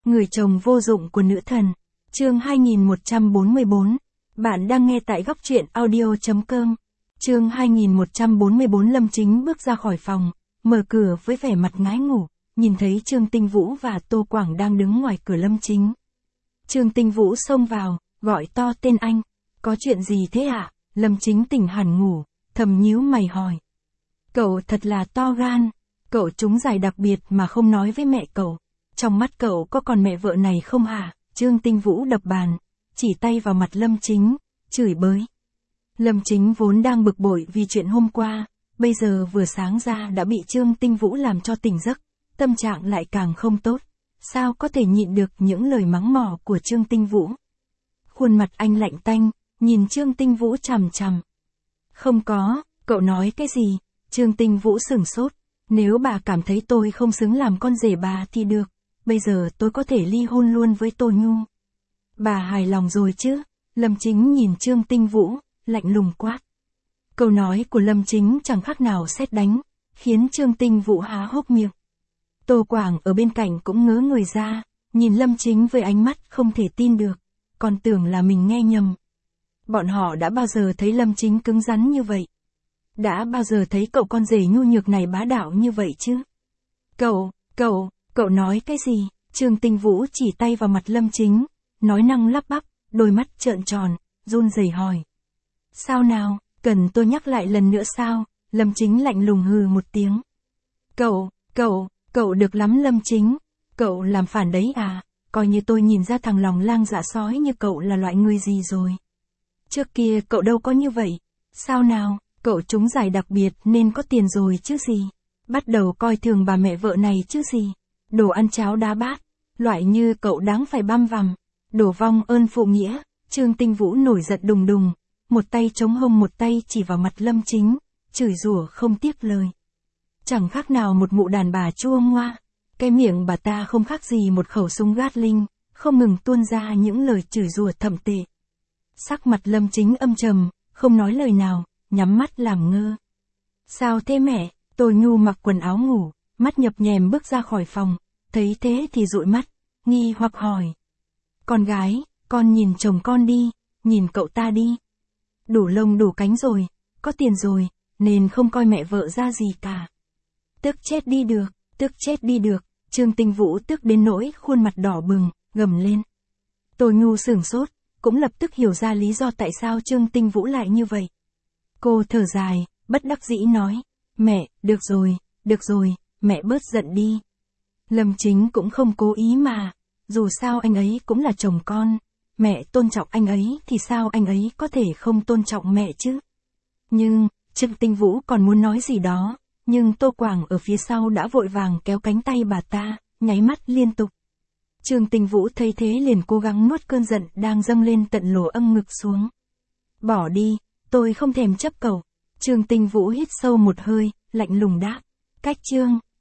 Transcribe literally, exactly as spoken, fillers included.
Người chồng vô dụng của nữ thần. Chương hai nghìn một trăm bốn mươi bốn. Bạn đang nghe tại góc truyện audio chấm com. Chương hai nghìn một trăm bốn mươi bốn. Lâm Chính bước ra khỏi phòng, mở cửa với vẻ mặt ngái ngủ, nhìn thấy Trương Tinh Vũ và Tô Quảng đang đứng ngoài cửa Lâm Chính. Trương Tinh Vũ xông vào, gọi to tên anh. Có chuyện gì thế ạ? À? Lâm Chính tỉnh hẳn ngủ, thầm nhíu mày hỏi. Cậu thật là to gan, cậu trúng giải đặc biệt mà không nói với mẹ cậu. Trong mắt cậu có còn mẹ vợ này không hả? Trương Tinh Vũ đập bàn, chỉ tay vào mặt Lâm Chính, chửi bới. Lâm Chính vốn đang bực bội vì chuyện hôm qua, bây giờ vừa sáng ra đã bị Trương Tinh Vũ làm cho tỉnh giấc, tâm trạng lại càng không tốt. Sao có thể nhịn được những lời mắng mỏ của Trương Tinh Vũ? Khuôn mặt anh lạnh tanh, nhìn Trương Tinh Vũ chằm chằm. Không có, cậu nói cái gì? Trương Tinh Vũ sửng sốt. Nếu bà cảm thấy tôi không xứng làm con rể bà thì được, bây giờ tôi có thể ly hôn luôn với Tô Nhu. Bà hài lòng rồi chứ? Lâm Chính nhìn Trương Tinh Vũ, lạnh lùng quát. Câu nói của Lâm Chính chẳng khác nào sét đánh, khiến Trương Tinh Vũ há hốc miệng. Tô Quảng ở bên cạnh cũng ngớ người ra, nhìn Lâm Chính với ánh mắt không thể tin được, còn tưởng là mình nghe nhầm. Bọn họ đã bao giờ thấy Lâm Chính cứng rắn như vậy? Đã bao giờ thấy cậu con rể nhu nhược này bá đạo như vậy chứ? Cậu, cậu, cậu nói cái gì? Trương Tinh Vũ chỉ tay vào mặt Lâm Chính, nói năng lắp bắp, đôi mắt trợn tròn, run rẩy hỏi. Sao nào, cần tôi nhắc lại lần nữa sao? Lâm Chính lạnh lùng hừ một tiếng. Cậu, cậu, cậu được lắm Lâm Chính, cậu làm phản đấy à? Coi như tôi nhìn ra thằng lòng lang dạ sói như cậu là loại người gì rồi. Trước kia cậu đâu có như vậy. Sao nào, cậu trúng giải đặc biệt nên có tiền rồi chứ gì? Bắt đầu coi thường bà mẹ vợ này chứ gì? Đồ ăn cháo đá bát, loại như cậu đáng phải băm vằm. Đổ vong ơn phụ nghĩa. Trương Tinh Vũ nổi giận đùng đùng, một tay chống hông một tay chỉ vào mặt Lâm Chính, chửi rủa không tiếc lời. Chẳng khác nào một mụ đàn bà chua ngoa. Cái miệng bà ta không khác gì một khẩu súng Gatling, không ngừng tuôn ra những lời chửi rủa thậm tệ. Sắc mặt Lâm Chính âm trầm, không nói lời nào, nhắm mắt làm ngơ. Sao thế mẹ? Tô Nhu mặc quần áo ngủ, mắt nhập nhèm bước ra khỏi phòng, thấy thế thì dụi mắt, nghi hoặc hỏi. Con gái, con nhìn chồng con đi, nhìn cậu ta đi. Đủ lông đủ cánh rồi, có tiền rồi, nên không coi mẹ vợ ra gì cả. Tức chết đi được, tức chết đi được. Trương Tinh Vũ tức đến nỗi khuôn mặt đỏ bừng, gầm lên. Tô Nhu sửng sốt, cũng lập tức hiểu ra lý do tại sao Trương Tinh Vũ lại như vậy. Cô thở dài, bất đắc dĩ nói. Mẹ, được rồi, được rồi, mẹ bớt giận đi. Lâm Chính cũng không cố ý mà, dù sao anh ấy cũng là chồng con, mẹ tôn trọng anh ấy thì sao anh ấy có thể không tôn trọng mẹ chứ? Nhưng, Trương Tinh Vũ còn muốn nói gì đó, nhưng Tô Quảng ở phía sau đã vội vàng kéo cánh tay bà ta, nháy mắt liên tục. Trương Tinh Vũ thấy thế liền cố gắng nuốt cơn giận đang dâng lên tận lỗ âm ngực xuống. Bỏ đi, tôi không thèm chấp cậu. Trương Tinh Vũ hít sâu một hơi, lạnh lùng đáp. Cách Trương